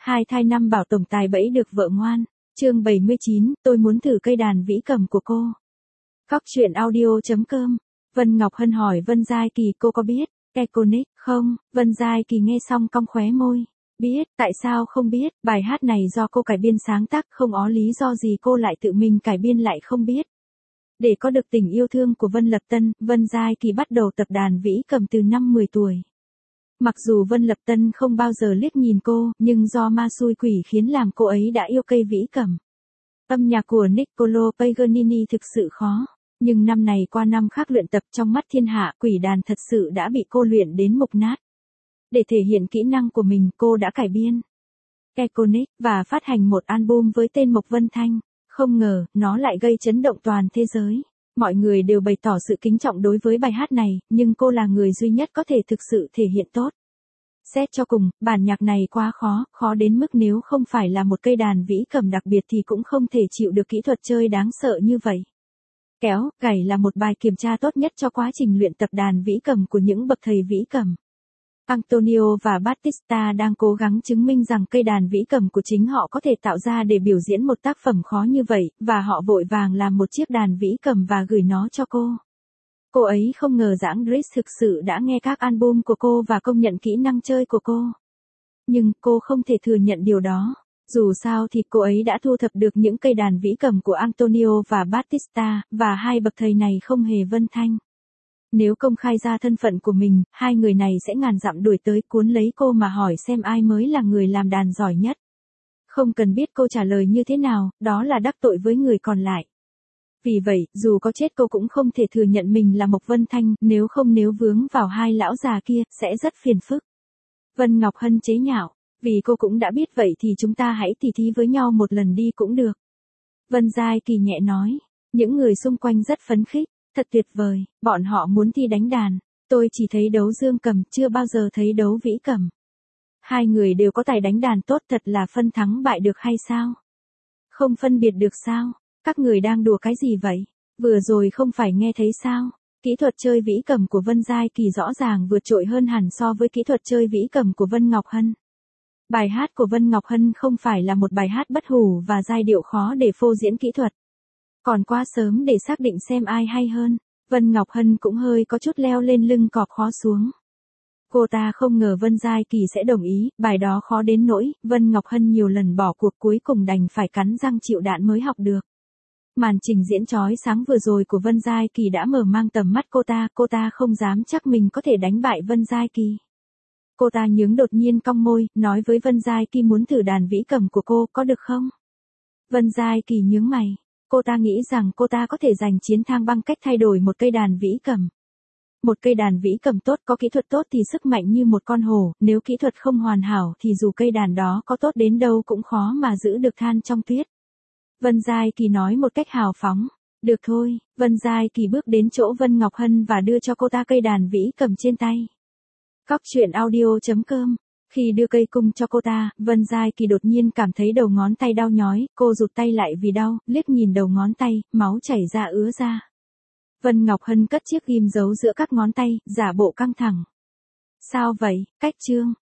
Hai thai năm bảo tổng tài bẫy được vợ ngoan. Chương 79, tôi muốn thử cây đàn vĩ cầm của cô. Cóc truyện audio.com. Vân Ngọc Hân hỏi Vân Giai Kỳ cô có biết Iconic không? Vân Giai Kỳ nghe xong cong khóe môi. Biết, tại sao không biết, bài hát này do cô cải biên sáng tác, không có lý do gì cô lại tự mình cải biên lại không biết. Để có được tình yêu thương của Vân Lập Tân, Vân Giai Kỳ bắt đầu tập đàn vĩ cầm từ năm 10 tuổi. Mặc dù Vân Lập Tân không bao giờ liếc nhìn cô, nhưng do ma xui quỷ khiến làm cô ấy đã yêu cây vĩ cầm. Âm nhạc của Niccolò Paganini thực sự khó, nhưng năm này qua năm khác luyện tập trong mắt thiên hạ, quỷ đàn thật sự đã bị cô luyện đến mục nát. Để thể hiện kỹ năng của mình, cô đã cải biên Iconic và phát hành một album với tên Mộc Vân Thanh. Không ngờ, nó lại gây chấn động toàn thế giới. Mọi người đều bày tỏ sự kính trọng đối với bài hát này, nhưng cô là người duy nhất có thể thực sự thể hiện tốt. Xét cho cùng, bản nhạc này quá khó đến mức nếu không phải là một cây đàn vĩ cầm đặc biệt thì cũng không thể chịu được kỹ thuật chơi đáng sợ như vậy. Kéo, gảy là một bài kiểm tra tốt nhất cho quá trình luyện tập đàn vĩ cầm của những bậc thầy vĩ cầm. Antonio và Battista đang cố gắng chứng minh rằng cây đàn vĩ cầm của chính họ có thể tạo ra để biểu diễn một tác phẩm khó như vậy, và họ vội vàng làm một chiếc đàn vĩ cầm và gửi nó cho cô. Cô ấy không ngờ rằng Grace thực sự đã nghe các album của cô và công nhận kỹ năng chơi của cô. Nhưng cô không thể thừa nhận điều đó. Dù sao thì cô ấy đã thu thập được những cây đàn vĩ cầm của Antonio và Battista, và hai bậc thầy này không hề Vân Thanh. Nếu công khai ra thân phận của mình, hai người này sẽ ngàn dặm đuổi tới cuốn lấy cô mà hỏi xem ai mới là người làm đàn giỏi nhất. Không cần biết cô trả lời như thế nào, đó là đắc tội với người còn lại. Vì vậy, dù có chết cô cũng không thể thừa nhận mình là Mộc Vân Thanh, nếu vướng vào hai lão già kia, sẽ rất phiền phức. Vân Ngọc Hân chế nhạo, vì cô cũng đã biết vậy thì chúng ta hãy tỉ thí với nhau một lần đi cũng được. Vân Giai Kỳ nhẹ nói, những người xung quanh rất phấn khích, thật tuyệt vời, bọn họ muốn thi đánh đàn, tôi chỉ thấy đấu dương cầm, chưa bao giờ thấy đấu vĩ cầm. Hai người đều có tài đánh đàn tốt, thật là phân thắng bại được hay sao? Không phân biệt được sao? Các người đang đùa cái gì vậy? Vừa rồi không phải nghe thấy sao? Kỹ thuật chơi vĩ cầm của Vân Giai Kỳ rõ ràng vượt trội hơn hẳn so với kỹ thuật chơi vĩ cầm của Vân Ngọc Hân. Bài hát của Vân Ngọc Hân không phải là một bài hát bất hủ và giai điệu khó để phô diễn kỹ thuật. Còn quá sớm để xác định xem ai hay hơn. Vân Ngọc Hân cũng hơi có chút leo lên lưng cọp khó xuống. Cô ta không ngờ Vân Giai Kỳ sẽ đồng ý, bài đó khó đến nỗi, Vân Ngọc Hân nhiều lần bỏ cuộc cuối cùng đành phải cắn răng chịu đạn mới học được. Màn trình diễn chói sáng vừa rồi của Vân Giai Kỳ đã mở mang tầm mắt cô ta không dám chắc mình có thể đánh bại Vân Giai Kỳ. Cô ta nhướng đột nhiên cong môi, nói với Vân Giai Kỳ muốn thử đàn vĩ cầm của cô, có được không? Vân Giai Kỳ nhướng mày, cô ta nghĩ rằng cô ta có thể giành chiến thắng bằng cách thay đổi một cây đàn vĩ cầm. Một cây đàn vĩ cầm tốt có kỹ thuật tốt thì sức mạnh như một con hổ, nếu kỹ thuật không hoàn hảo thì dù cây đàn đó có tốt đến đâu cũng khó mà giữ được than trong tuyết. Vân Giai Kỳ nói một cách hào phóng. Được thôi, Vân Giai Kỳ bước đến chỗ Vân Ngọc Hân và đưa cho cô ta cây đàn vĩ cầm trên tay. Cóc truyện audio.com. Khi đưa cây cung cho cô ta, Vân Giai Kỳ đột nhiên cảm thấy đầu ngón tay đau nhói, cô rụt tay lại vì đau, liếc nhìn đầu ngón tay, máu chảy ra ứa ra. Vân Ngọc Hân cất chiếc ghim giấu giữa các ngón tay, giả bộ căng thẳng. Sao vậy, Cách Trương?